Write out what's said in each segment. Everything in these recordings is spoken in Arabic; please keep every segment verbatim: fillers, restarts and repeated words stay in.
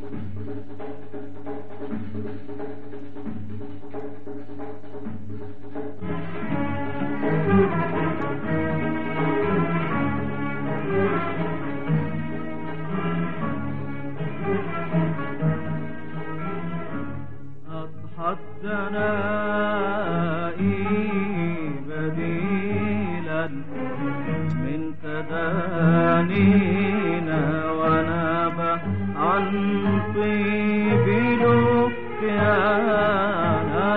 الدنائي بديلا من تدانينا وناب عن طيب لقيانا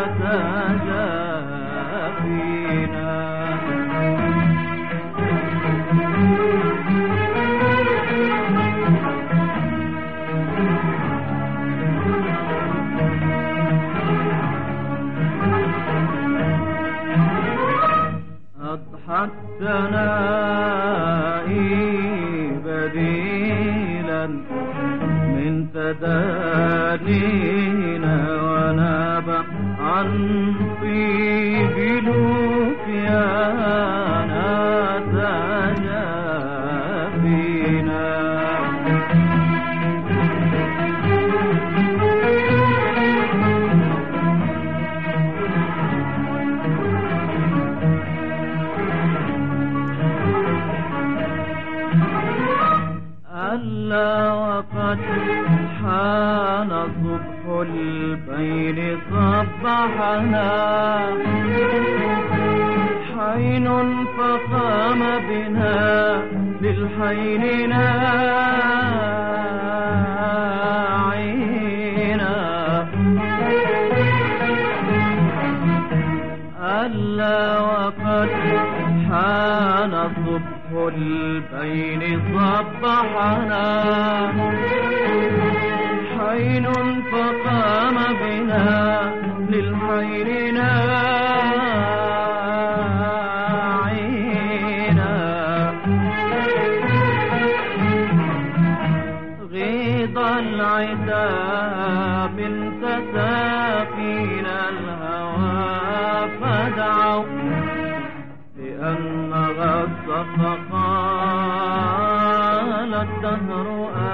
تجافينا. الدنائي بديلا من تدانينا وناب عن طيب لقيانا تجافينا. ألا وقد حان صبح البين صبحنا حين فقام بنا للحين ناعينا. ألا وقد حان صبح البين صبحنا حين فقام بنا للحين ناعينا. غيض العتاب انتسى الهوى فدعوا لأن غص فقال الدهر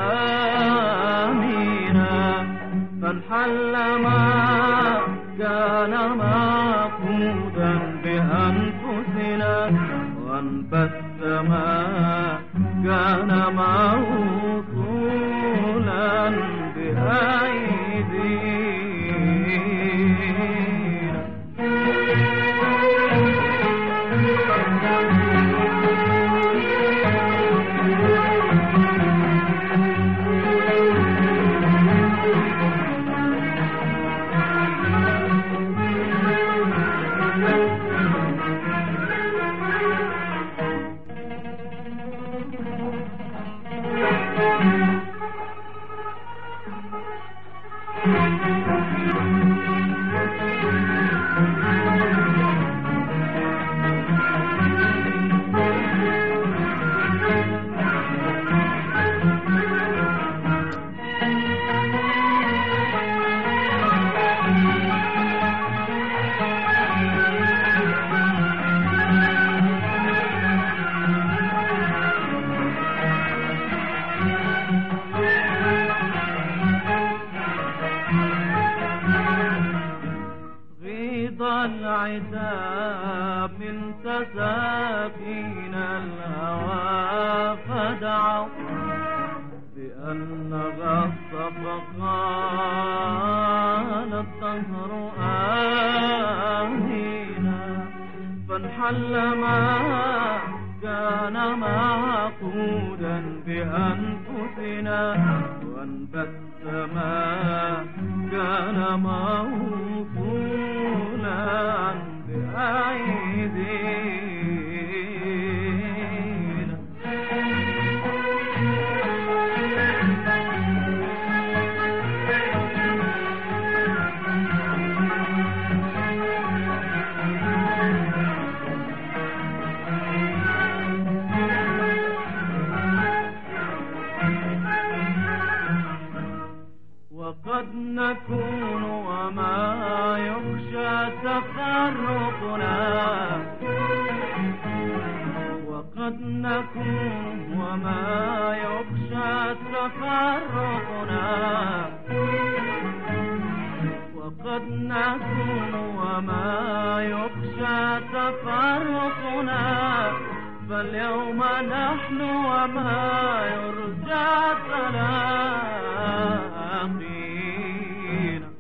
آمينا. فانحل ما كان معقودا بأنفسنا وانبث ما كان موصولا بأيدينا. العتاب انتسى فينا الهوى فدعوا بأن غص فقال الدهر آمينا. فانحل ما كان معقودا بأنفسنا وانبث ما كان موصولا بأيدينا. وقد نكون وما يخشى تفرقنا وقد نكون وما يخشى تفرقنا تفرقنا، فاليوم نحن وما يرجى تلاقينا.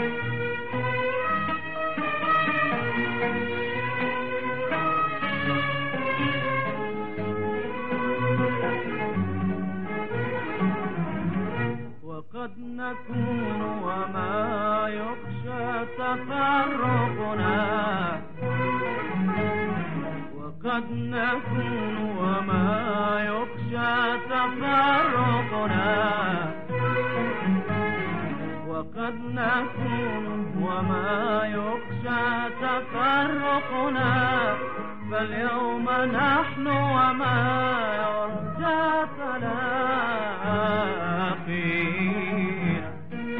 وقد نكون وما يخشى تفرقنا، وقد نكون وما يخشى تفرقنا، وقد نكون وما يخشى تفرقنا، فاليوم نحن وما يرجى تلاقينا.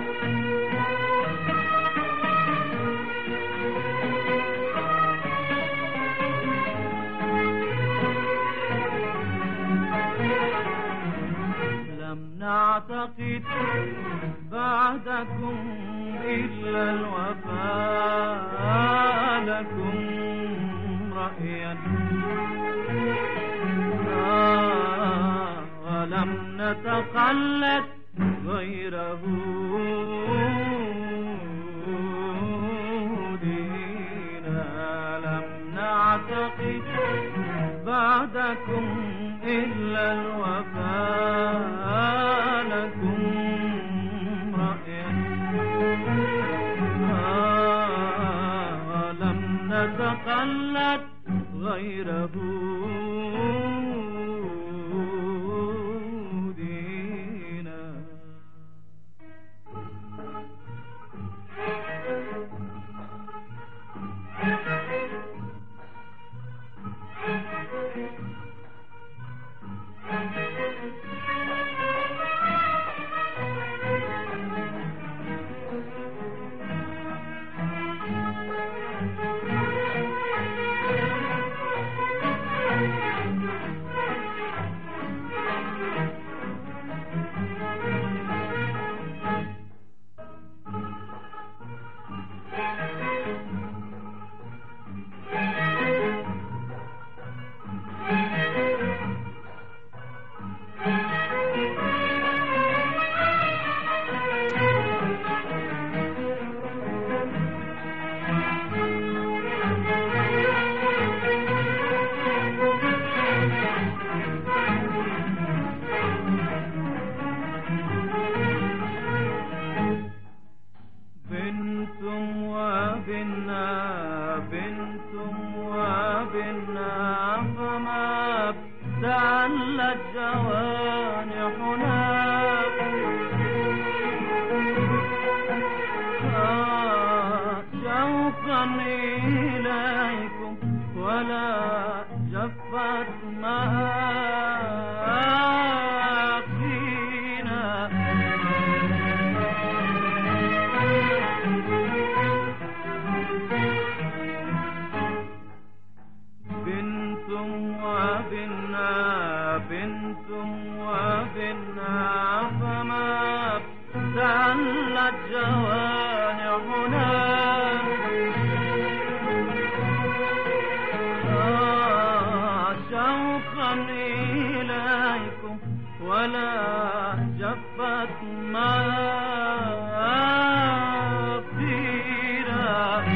لم نعتقد بعدكم إلا الوفاء لكم رأيا، آه ولم نتقلد غيره دينا. لم نعتقد بعدكم إلا الوفاء لكم رأيا، آه ولم نتقلد غيره دينا. دلت جوانحنا شوقا إليكم، ولا جفت مآقينا. بنتم وبنا بنتم وبنا فما دلت جوانحنا شوقا إليكم، ولا جفت مآقينا.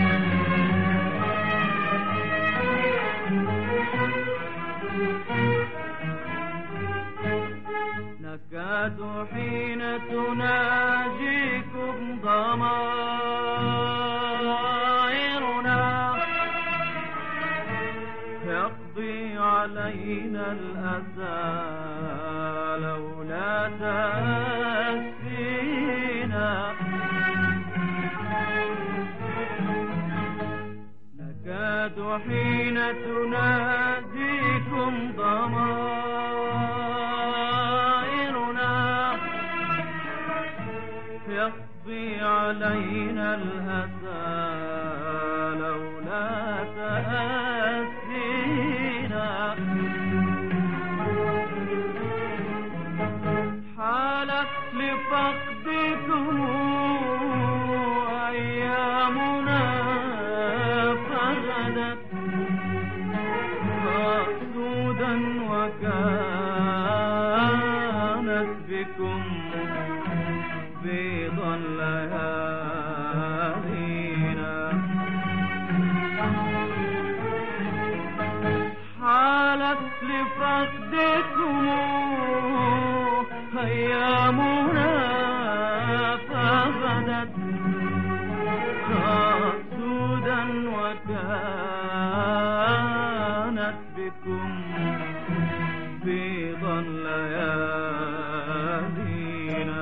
نكاد حين تناجيكم ضمائرنا يقضي علينا الأسى لولا تأسينا. نكاد حين تناجيكم ضمائرنا يقضي علينا الأسى لولا تأسينا. حالت لفقدكم أيامنا فغدت ليالينا. حالت لفقدكم أيامنا فغدت سودا وكانت بكم بيضا ليالينا.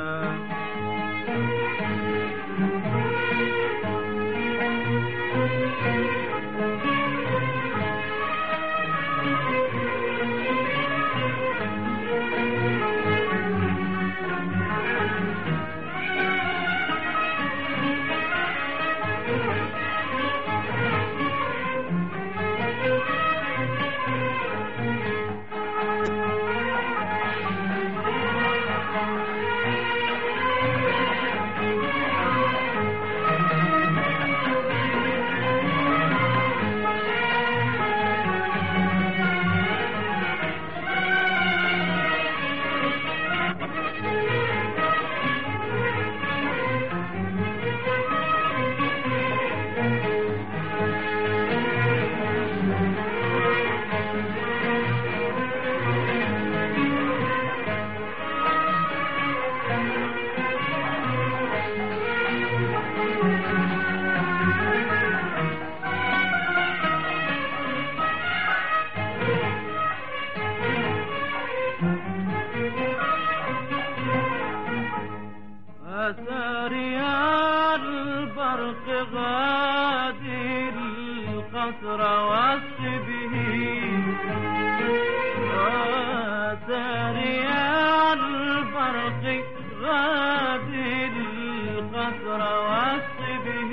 أساري البرق غادي القصر والصبه. أساري البرق غادي القصر والصبه.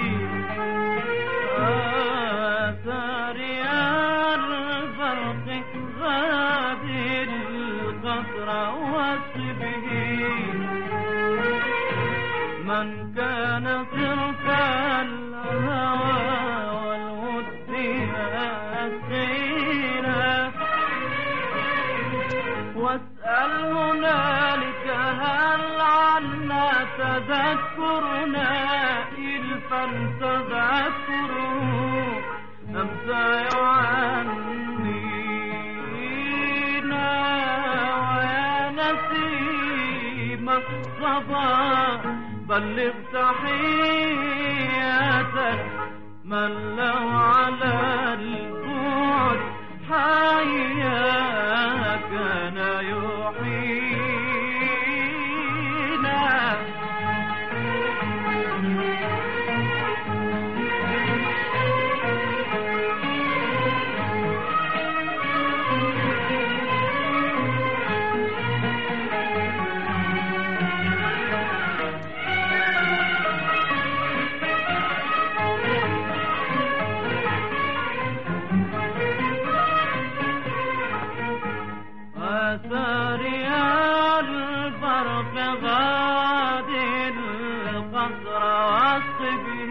أساري البرق غادي القصر والصبه. من كان صرف الهوى والود أسقينا. واسأل هنالك هل عنا تذكرنا إلفا تذكره أم سيعنينا. ويا نسيم الصبا بلغ تحية من لو على البعد حيا كان يحيينا. أساري البرق غادي القصر والصبه.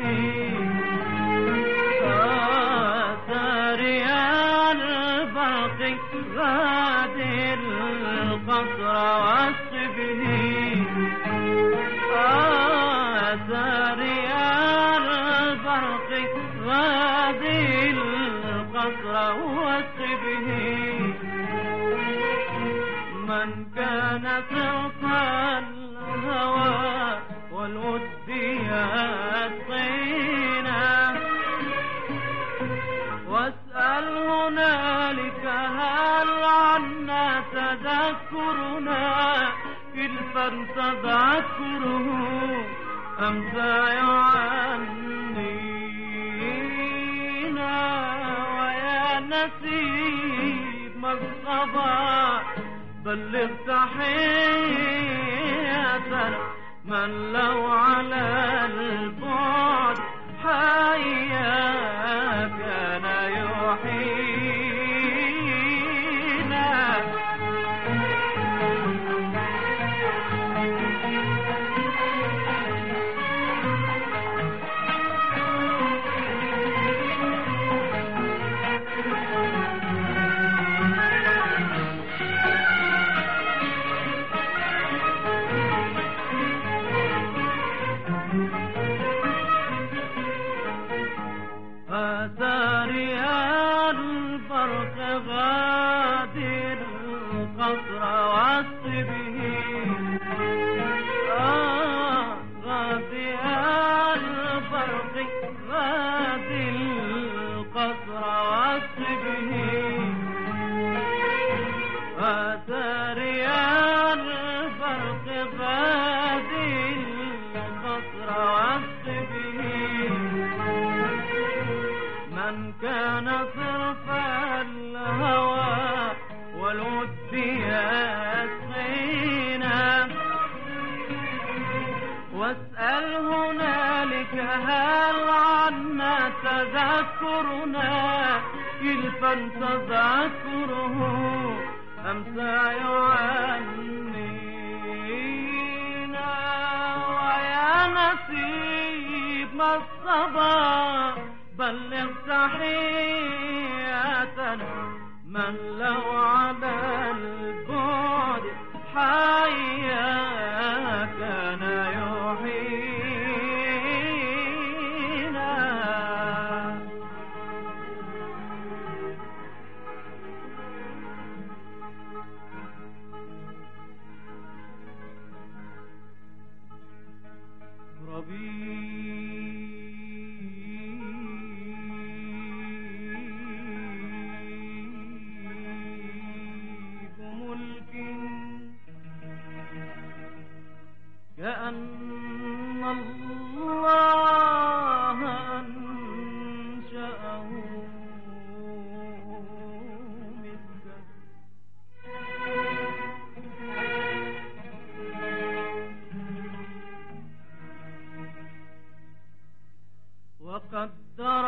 أساري البرق غادي القصر والصبه. أساري البرق غادي القصر والصبه. من كان صرف الهوى والود يسقينا. واسأل هنالك هل عنا تذكرنا إلفا تذكره أم سيعنينا. ويا نسيم الصبا بلغ تحية من لو على البعد حيا كان يحيينا. واسأل هنالك هل عنا تذكرنا يلفن تذكره أم سيعنينا ويا نسيب ما الصبا بلغ تحياتنا من لو على البعد حيا كان يحيينا. ربيب ملك كأن الله أنشأه مثله وقدر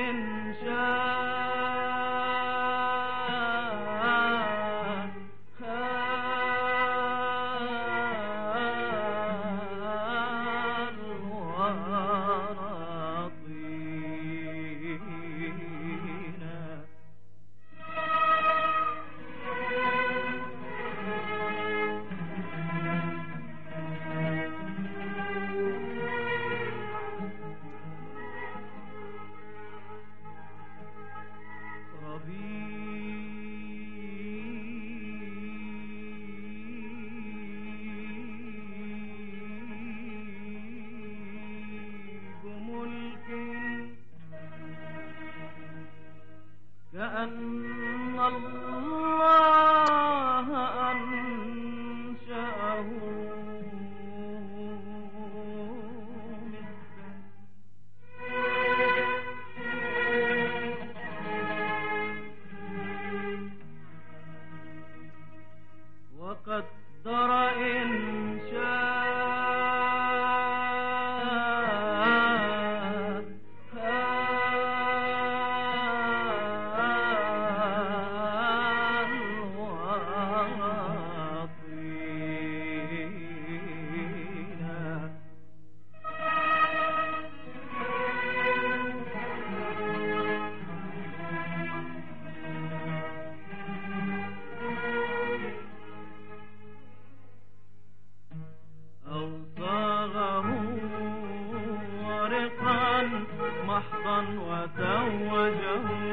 إنشاء كأن الله أنشأه مثله وقدر إنشاء محضا وزوجه